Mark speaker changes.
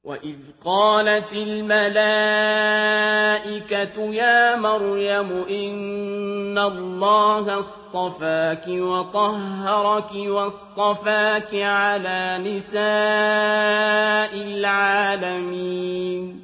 Speaker 1: وَإِذْ قَالَتِ الْمَلَائِكَةُ يَا مَرْيَمُ إِنَّ اللَّهَ اصْطَفَاكِ وَطَهَّرَكِ وَاصْطَفَاكِ عَلَىٰ نِسَاءِ الْعَالَمِينَ